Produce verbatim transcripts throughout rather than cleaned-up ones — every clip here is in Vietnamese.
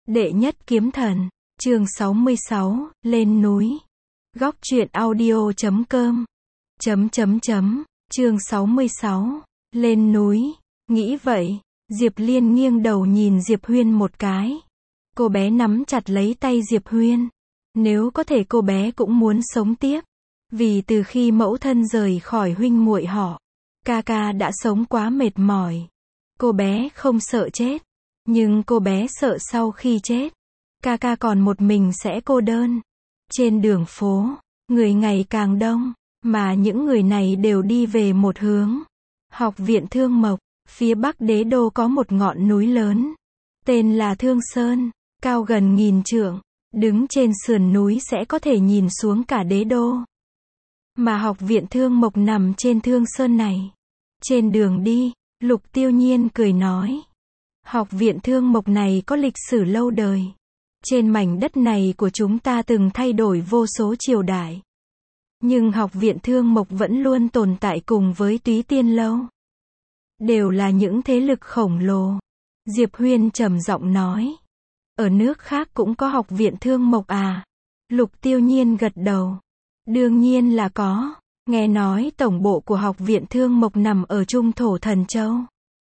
Đệ nhất kiếm thần, chương sáu mươi sáu, lên núi. Góc truyện audio chấm com. Chấm chấm chấm, chương sáu mươi sáu, lên núi. Nghĩ vậy, Diệp Liên nghiêng đầu nhìn Diệp Huyên một cái. Cô bé nắm chặt lấy tay Diệp Huyên. Nếu có thể cô bé cũng muốn sống tiếp. Vì từ khi mẫu thân rời khỏi huynh muội họ, ca ca đã sống quá mệt mỏi. Cô bé không sợ chết. Nhưng cô bé sợ sau khi chết, ca ca còn một mình sẽ cô đơn. Trên đường phố, người ngày càng đông, mà những người này đều đi về một hướng. Học viện Thương Mộc, phía bắc đế đô có một ngọn núi lớn. Tên là Thương Sơn, cao gần nghìn trượng. Đứng trên sườn núi sẽ có thể nhìn xuống cả đế đô. Mà học viện Thương Mộc nằm trên Thương Sơn này. Trên đường đi, Lục Tiêu Nhiên cười nói. Học viện Thương Mộc này có lịch sử lâu đời. Trên mảnh đất này của chúng ta từng thay đổi vô số triều đại. Nhưng học viện Thương Mộc vẫn luôn tồn tại cùng với Túy Tiên Lâu. Đều là những thế lực khổng lồ. Diệp Huyên trầm giọng nói. Ở nước khác cũng có học viện Thương Mộc à? Lục Tiêu Nhiên gật đầu. Đương nhiên là có. Nghe nói tổng bộ của học viện Thương Mộc nằm ở Trung Thổ Thần Châu.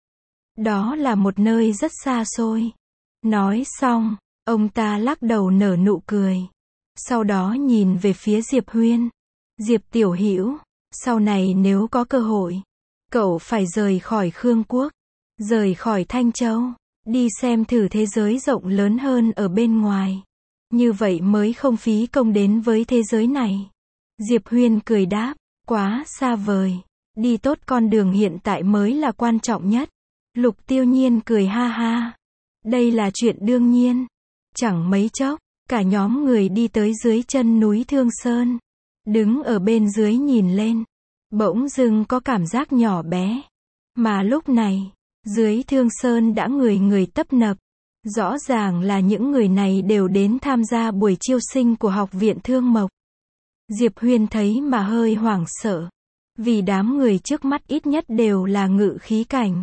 Đó là một nơi rất xa xôi. Nói xong, ông ta lắc đầu nở nụ cười. Sau đó nhìn về phía Diệp Huyên. Diệp Tiểu Hữu, sau này nếu có cơ hội, cậu phải rời khỏi Khương Quốc, rời khỏi Thanh Châu, đi xem thử thế giới rộng lớn hơn ở bên ngoài. Như vậy mới không phí công đến với thế giới này. Diệp Huyên cười đáp, quá xa vời. Đi tốt con đường hiện tại mới là quan trọng nhất. Lục Tiêu Nhiên cười ha ha. Đây là chuyện đương nhiên. Chẳng mấy chốc, cả nhóm người đi tới dưới chân núi Thương Sơn. Đứng ở bên dưới nhìn lên. Bỗng dưng có cảm giác nhỏ bé. Mà lúc này, dưới Thương Sơn đã người người tấp nập. Rõ ràng là những người này đều đến tham gia buổi chiêu sinh của học viện Thương Mộc. Diệp Huyên thấy mà hơi hoảng sợ. Vì đám người trước mắt ít nhất đều là ngự khí cảnh.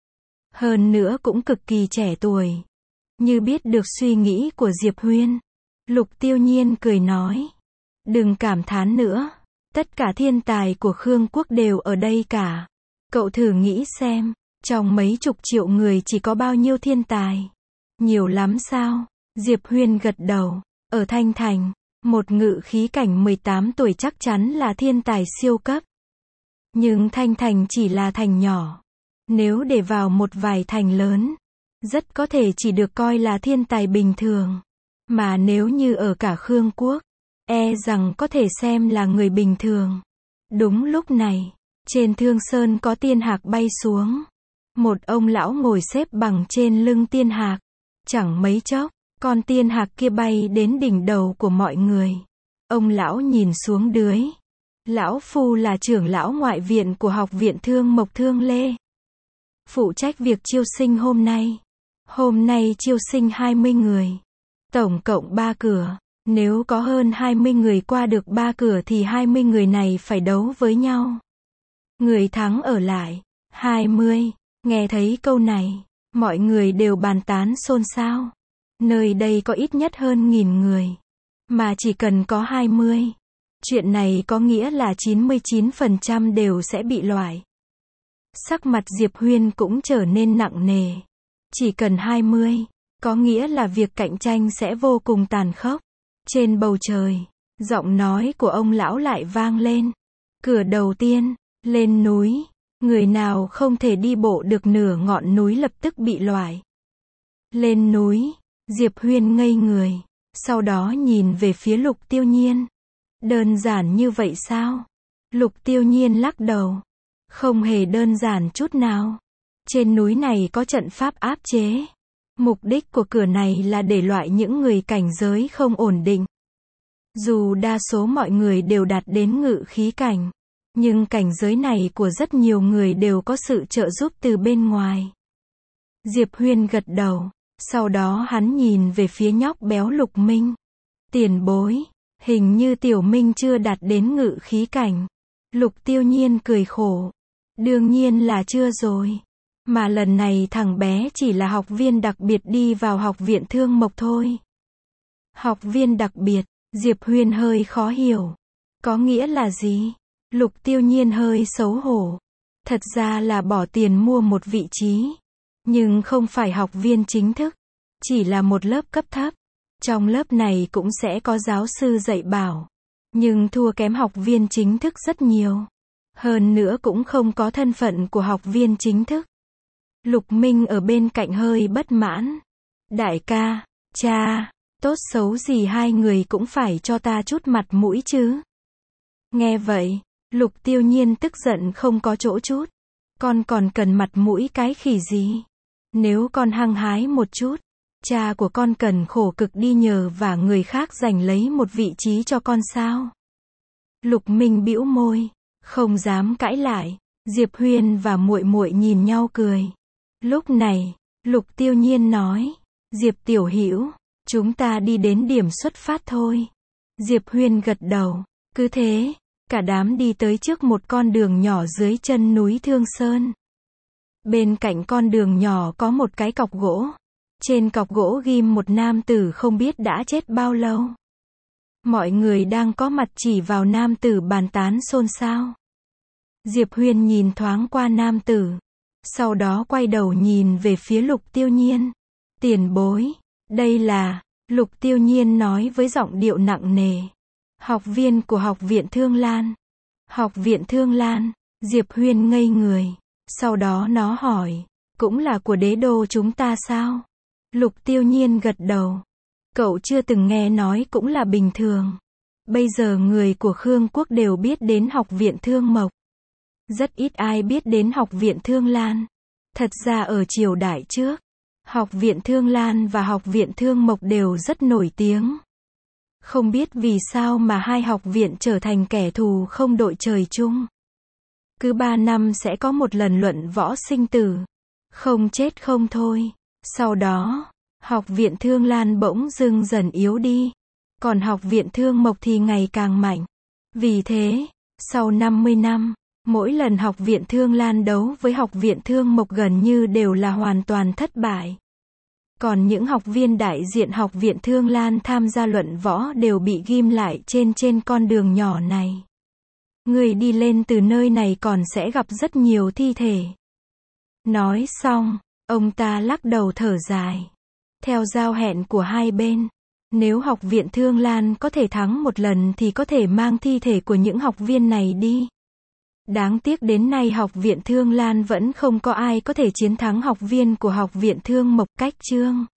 Hơn nữa cũng cực kỳ trẻ tuổi. Như biết được suy nghĩ của Diệp Huyên, Lục Tiêu Nhiên cười nói. Đừng cảm thán nữa. Tất cả thiên tài của Khương Quốc đều ở đây cả. Cậu thử nghĩ xem, trong mấy chục triệu người chỉ có bao nhiêu thiên tài? Nhiều lắm sao? Diệp Huyên gật đầu. Ở Thanh Thành, một ngự khí cảnh mười tám tuổi chắc chắn là thiên tài siêu cấp. Nhưng Thanh Thành chỉ là thành nhỏ. Nếu để vào một vài thành lớn, rất có thể chỉ được coi là thiên tài bình thường. Mà nếu như ở cả Khương Quốc, e rằng có thể xem là người bình thường. Đúng lúc này, trên Thương Sơn có tiên hạc bay xuống. Một ông lão ngồi xếp bằng trên lưng tiên hạc. Chẳng mấy chốc, con tiên hạc kia bay đến đỉnh đầu của mọi người. Ông lão nhìn xuống dưới. Lão Phu là trưởng lão ngoại viện của học viện Thương Mộc Thương Lê. Phụ trách việc chiêu sinh hôm nay. Hôm nay chiêu sinh hai mươi người. Tổng cộng ba cửa. Nếu có hơn hai mươi người qua được ba cửa thì hai mươi người này phải đấu với nhau. Người thắng ở lại. hai mươi. Nghe thấy câu này, mọi người đều bàn tán xôn xao. Nơi đây có ít nhất hơn nghìn người. Mà chỉ cần có hai mươi. Chuyện này có nghĩa là chín mươi chín phần trăm đều sẽ bị loại. Sắc mặt Diệp Huyên cũng trở nên nặng nề. Chỉ cần hai mươi, có nghĩa là việc cạnh tranh sẽ vô cùng tàn khốc. Trên bầu trời, giọng nói của ông lão lại vang lên. Cửa đầu tiên, lên núi. Người nào không thể đi bộ được nửa ngọn núi lập tức bị loại. Lên núi, Diệp Huyên ngây người. Sau đó nhìn về phía Lục Tiêu Nhiên. Đơn giản như vậy sao? Lục Tiêu Nhiên lắc đầu. Không hề đơn giản chút nào. Trên núi này có trận pháp áp chế. Mục đích của cửa này là để loại những người cảnh giới không ổn định. Dù đa số mọi người đều đạt đến ngự khí cảnh, nhưng cảnh giới này của rất nhiều người đều có sự trợ giúp từ bên ngoài. Diệp Huyên gật đầu. Sau đó hắn nhìn về phía nhóc béo Lục Minh. Tiền bối, hình như Tiểu Minh chưa đạt đến ngự khí cảnh. Lục Tiêu Nhiên cười khổ. Đương nhiên là chưa rồi. Mà lần này thằng bé chỉ là học viên đặc biệt đi vào học viện Thương Mộc thôi. Học viên đặc biệt, Diệp Huyền hơi khó hiểu. Có nghĩa là gì? Lục Tiêu Nhiên hơi xấu hổ. Thật ra là bỏ tiền mua một vị trí. Nhưng không phải học viên chính thức. Chỉ là một lớp cấp thấp. Trong lớp này cũng sẽ có giáo sư dạy bảo. Nhưng thua kém học viên chính thức rất nhiều. Hơn nữa cũng không có thân phận của học viên chính thức. Lục Minh ở bên cạnh hơi bất mãn. Đại ca, cha, tốt xấu gì hai người cũng phải cho ta chút mặt mũi chứ. Nghe vậy, Lục Tiêu Nhiên tức giận không có chỗ chút. Con còn cần mặt mũi cái khỉ gì? Nếu con hăng hái một chút, cha của con cần khổ cực đi nhờ và người khác giành lấy một vị trí cho con sao? Lục Minh bĩu môi, không dám cãi lại. Diệp Huyền và muội muội nhìn nhau cười. Lúc này, Lục Tiêu Nhiên nói, Diệp tiểu hữu, chúng ta đi đến điểm xuất phát thôi. Diệp Huyền gật đầu. Cứ thế, cả đám đi tới trước một con đường nhỏ dưới chân núi Thương Sơn. Bên cạnh con đường nhỏ có một cái cọc gỗ. Trên cọc gỗ ghim một nam tử không biết đã chết bao lâu. Mọi người đang có mặt chỉ vào nam tử bàn tán xôn xao. Diệp Huyền nhìn thoáng qua nam tử. Sau đó quay đầu nhìn về phía Lục Tiêu Nhiên. Tiền bối, đây là, Lục Tiêu Nhiên nói với giọng điệu nặng nề. Học viên của học viện Thương Lan. Học viện Thương Lan, Diệp Huyền ngây người. Sau đó nó hỏi, cũng là của đế đô chúng ta sao? Lục Tiêu Nhiên gật đầu. Cậu chưa từng nghe nói cũng là bình thường. Bây giờ người của Khương Quốc đều biết đến học viện Thương Mộc. Rất ít ai biết đến học viện Thương Lan. Thật ra ở triều đại trước, học viện Thương Lan và học viện Thương Mộc đều rất nổi tiếng. Không biết vì sao mà hai học viện trở thành kẻ thù không đội trời chung. Cứ ba năm sẽ có một lần luận võ sinh tử. Không chết không thôi. Sau đó, học viện Thương Lan bỗng dưng dần yếu đi. Còn học viện Thương Mộc thì ngày càng mạnh. Vì thế, sau năm mươi năm, mỗi lần học viện Thương Lan đấu với học viện Thương Mộc gần như đều là hoàn toàn thất bại. Còn những học viên đại diện học viện Thương Lan tham gia luận võ đều bị ghim lại trên trên con đường nhỏ này. Người đi lên từ nơi này còn sẽ gặp rất nhiều thi thể. Nói xong, ông ta lắc đầu thở dài. Theo giao hẹn của hai bên, nếu học viện Thương Lan có thể thắng một lần thì có thể mang thi thể của những học viên này đi. Đáng tiếc đến nay học viện Thương Lan vẫn không có ai có thể chiến thắng học viên của học viện Thương Mộc. Cách chương